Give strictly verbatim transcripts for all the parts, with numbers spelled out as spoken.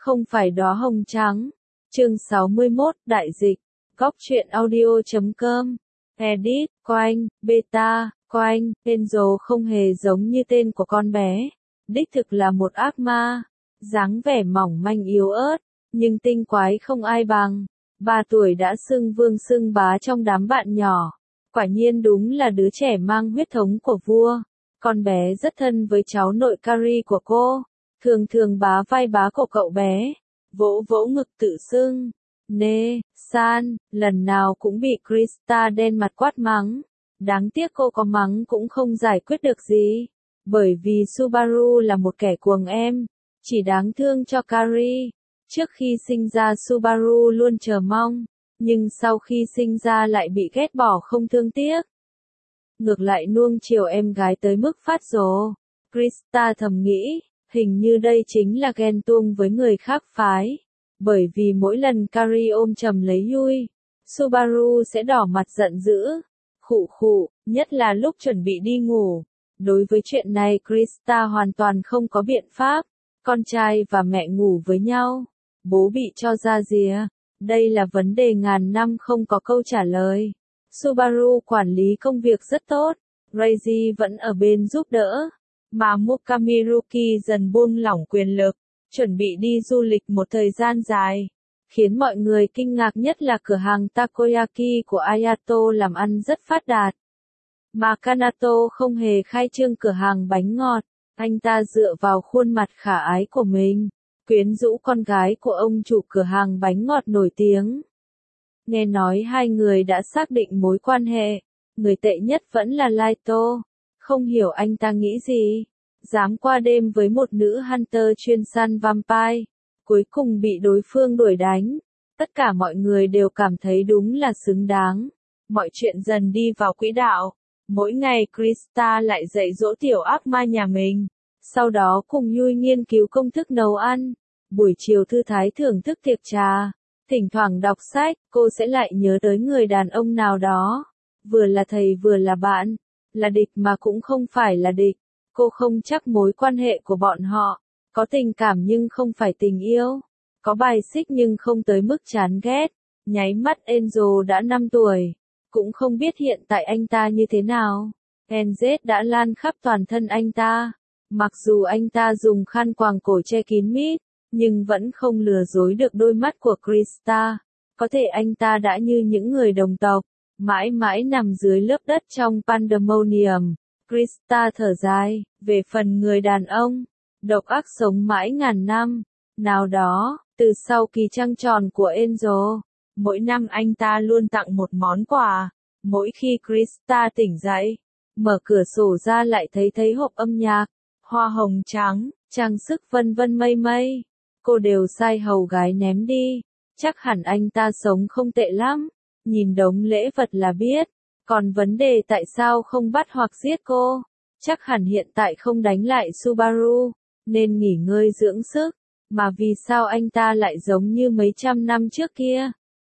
Không phải đóa hồng trắng. Chương sáu mươi mốt, Đại dịch. Góc truyện audio chấm com. Edit, Coanh, Beta, Coanh, Enzo không hề giống như tên của con bé. Đích thực là một ác ma. Dáng vẻ mỏng manh yếu ớt, nhưng tinh quái không ai bằng. Ba tuổi đã xưng vương xưng bá trong đám bạn nhỏ. Quả nhiên đúng là đứa trẻ mang huyết thống của vua. Con bé rất thân với cháu nội Carrie của cô. Thường thường bá vai bá cổ cậu bé. Vỗ vỗ ngực tự xưng. Nê, San, lần nào cũng bị Krista đen mặt quát mắng. Đáng tiếc cô có mắng cũng không giải quyết được gì. Bởi vì Subaru là một kẻ cuồng em. Chỉ đáng thương cho Carrie. Trước khi sinh ra Subaru luôn chờ mong. Nhưng sau khi sinh ra lại bị ghét bỏ không thương tiếc. Ngược lại nuông chiều em gái tới mức phát rồ. Krista thầm nghĩ, hình như đây chính là ghen tuông với người khác phái. Bởi vì mỗi lần Carrie ôm chầm lấy Yui, Subaru sẽ đỏ mặt giận dữ. Khụ khụ, nhất là lúc chuẩn bị đi ngủ. Đối với chuyện này Krista hoàn toàn không có biện pháp. Con trai và mẹ ngủ với nhau. Bố bị cho ra rìa. Đây là vấn đề ngàn năm không có câu trả lời. Subaru quản lý công việc rất tốt. Reiji vẫn ở bên giúp đỡ. Mà Mukamiruki dần buông lỏng quyền lực. Chuẩn bị đi du lịch một thời gian dài. Khiến mọi người kinh ngạc nhất là cửa hàng takoyaki của Ayato làm ăn rất phát đạt. Mà Kanato không hề khai trương cửa hàng bánh ngọt. Anh ta dựa vào khuôn mặt khả ái của mình. Quyến rũ con gái của ông chủ cửa hàng bánh ngọt nổi tiếng. Nghe nói hai người đã xác định mối quan hệ. Người tệ nhất vẫn là Laito. Không hiểu anh ta nghĩ gì. Dám qua đêm với một nữ hunter chuyên săn vampire. Cuối cùng bị đối phương đuổi đánh. Tất cả mọi người đều cảm thấy đúng là xứng đáng. Mọi chuyện dần đi vào quỹ đạo. Mỗi ngày Krista lại dạy dỗ tiểu ác ma nhà mình. Sau đó cùng Yui nghiên cứu công thức nấu ăn. Buổi chiều thư thái thưởng thức tiệc trà. Thỉnh thoảng đọc sách, cô sẽ lại nhớ tới người đàn ông nào đó. Vừa là thầy vừa là bạn. Là địch mà cũng không phải là địch. Cô không chắc mối quan hệ của bọn họ. Có tình cảm nhưng không phải tình yêu. Có bài xích nhưng không tới mức chán ghét. Nháy mắt Enzo đã năm tuổi. Cũng không biết hiện tại anh ta như thế nào. en dét đã lan khắp toàn thân anh ta. Mặc dù anh ta dùng khăn quàng cổ che kín mít. Nhưng vẫn không lừa dối được đôi mắt của Krista. Có thể anh ta đã như những người đồng tộc. Mãi mãi nằm dưới lớp đất trong Pandemonium. Krista thở dài. Về phần người đàn ông. Độc ác sống mãi ngàn năm. Nào đó, từ sau kỳ trăng tròn của Enzo. Mỗi năm anh ta luôn tặng một món quà. Mỗi khi Krista tỉnh dậy. Mở cửa sổ ra lại thấy thấy hộp âm nhạc. Hoa hồng trắng, trang sức vân vân mây mây. Cô đều sai hầu gái ném đi. Chắc hẳn anh ta sống không tệ lắm. Nhìn đống lễ vật là biết. Còn vấn đề tại sao không bắt hoặc giết cô? Chắc hẳn hiện tại không đánh lại Subaru. Nên nghỉ ngơi dưỡng sức. Mà vì sao anh ta lại giống như mấy trăm năm trước kia?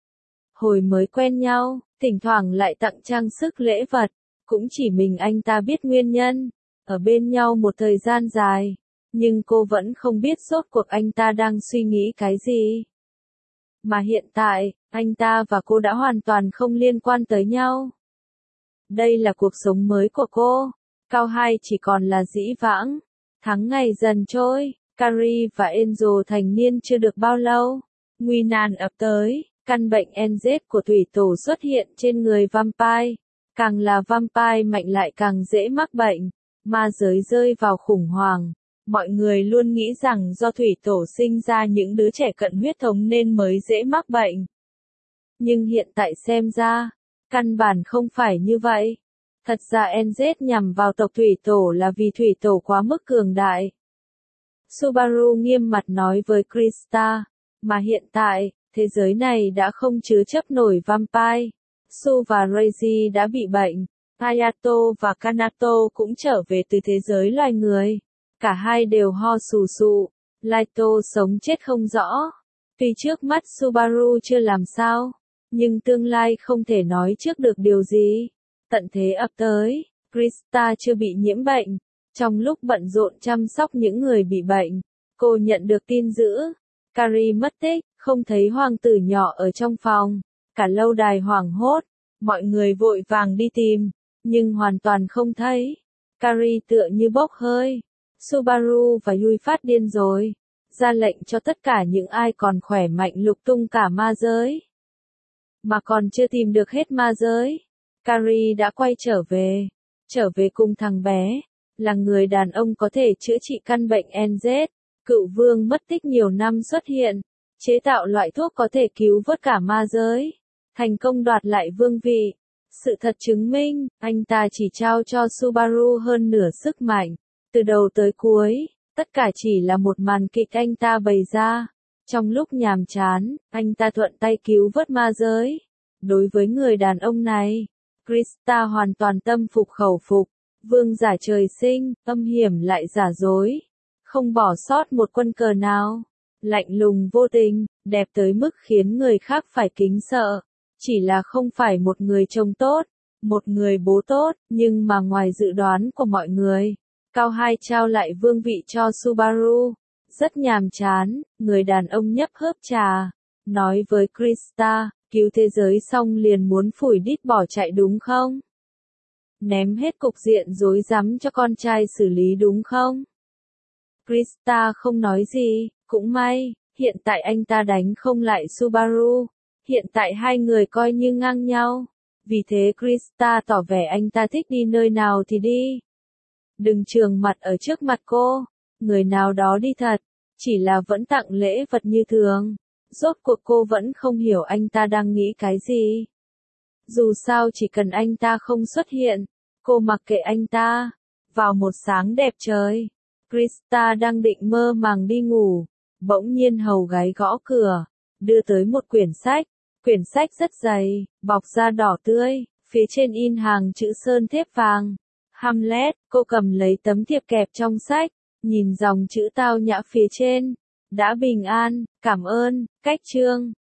Hồi mới quen nhau, thỉnh thoảng lại tặng trang sức lễ vật. Cũng chỉ mình anh ta biết nguyên nhân. Ở bên nhau một thời gian dài. Nhưng cô vẫn không biết rốt cuộc anh ta đang suy nghĩ cái gì. Mà hiện tại, anh ta và cô đã hoàn toàn không liên quan tới nhau. Đây là cuộc sống mới của cô. Cao hai chỉ còn là dĩ vãng. Tháng ngày dần trôi, Carrie và Enzo thành niên chưa được bao lâu. Nguy nan ập tới, căn bệnh en dét của thủy tổ xuất hiện trên người vampire. Càng là vampire mạnh lại càng dễ mắc bệnh. Ma giới rơi vào khủng hoảng. Mọi người luôn nghĩ rằng do thủy tổ sinh ra những đứa trẻ cận huyết thống nên mới dễ mắc bệnh. Nhưng hiện tại xem ra, căn bản không phải như vậy. Thật ra en dét nhằm vào tộc thủy tổ là vì thủy tổ quá mức cường đại. Subaru nghiêm mặt nói với Krista, mà hiện tại, thế giới này đã không chứa chấp nổi vampire. Su và Reiji đã bị bệnh. Hayato và Kanato cũng trở về từ thế giới loài người. Cả hai đều ho sù sụ. Laito sống chết không rõ. Tuy trước mắt Subaru chưa làm sao, nhưng tương lai không thể nói trước được điều gì. Tận thế ập tới, Krista chưa bị nhiễm bệnh. Trong lúc bận rộn chăm sóc những người bị bệnh, cô nhận được tin dữ. Carrie mất tích, không thấy hoàng tử nhỏ ở trong phòng. Cả lâu đài hoảng hốt, mọi người vội vàng đi tìm, nhưng hoàn toàn không thấy. Carrie tựa như bốc hơi. Subaru và Yui phát điên rồi, ra lệnh cho tất cả những ai còn khỏe mạnh lục tung cả ma giới. Mà còn chưa tìm được hết ma giới, Carrie đã quay trở về, trở về cùng thằng bé, là người đàn ông có thể chữa trị căn bệnh en dét. Cựu vương mất tích nhiều năm xuất hiện, chế tạo loại thuốc có thể cứu vớt cả ma giới, thành công đoạt lại vương vị. Sự thật chứng minh, anh ta chỉ trao cho Subaru hơn nửa sức mạnh. Từ đầu tới cuối, tất cả chỉ là một màn kịch anh ta bày ra. Trong lúc nhàm chán, anh ta thuận tay cứu vớt ma giới. Đối với người đàn ông này, Krista hoàn toàn tâm phục khẩu phục. Vương giả trời sinh, âm hiểm lại giả dối. Không bỏ sót một quân cờ nào. Lạnh lùng vô tình, đẹp tới mức khiến người khác phải kính sợ. Chỉ là không phải một người chồng tốt, một người bố tốt, nhưng mà ngoài dự đoán của mọi người, Cao Hai trao lại vương vị cho Subaru. Rất nhàm chán, người đàn ông nhấp hớp trà, nói với Krista, cứu thế giới xong liền muốn phủi đít bỏ chạy đúng không? Ném hết cục diện rối rắm cho con trai xử lý đúng không? Krista không nói gì, cũng may, hiện tại anh ta đánh không lại Subaru. Hiện tại hai người coi như ngang nhau. Vì thế Krista tỏ vẻ anh ta thích đi nơi nào thì đi. Đừng trường mặt ở trước mặt cô. Người nào đó đi thật, chỉ là vẫn tặng lễ vật như thường. Rốt cuộc cô vẫn không hiểu anh ta đang nghĩ cái gì. Dù sao chỉ cần anh ta không xuất hiện, cô mặc kệ anh ta. Vào một sáng đẹp trời, Krista đang định mơ màng đi ngủ. Bỗng nhiên hầu gái gõ cửa, đưa tới một quyển sách. Quyển sách rất dày, bọc da đỏ tươi, phía trên in hàng chữ sơn thép vàng. Hamlet, cô cầm lấy tấm thiệp kẹp trong sách, nhìn dòng chữ tao nhã phía trên. Đã bình an, cảm ơn, cách chương.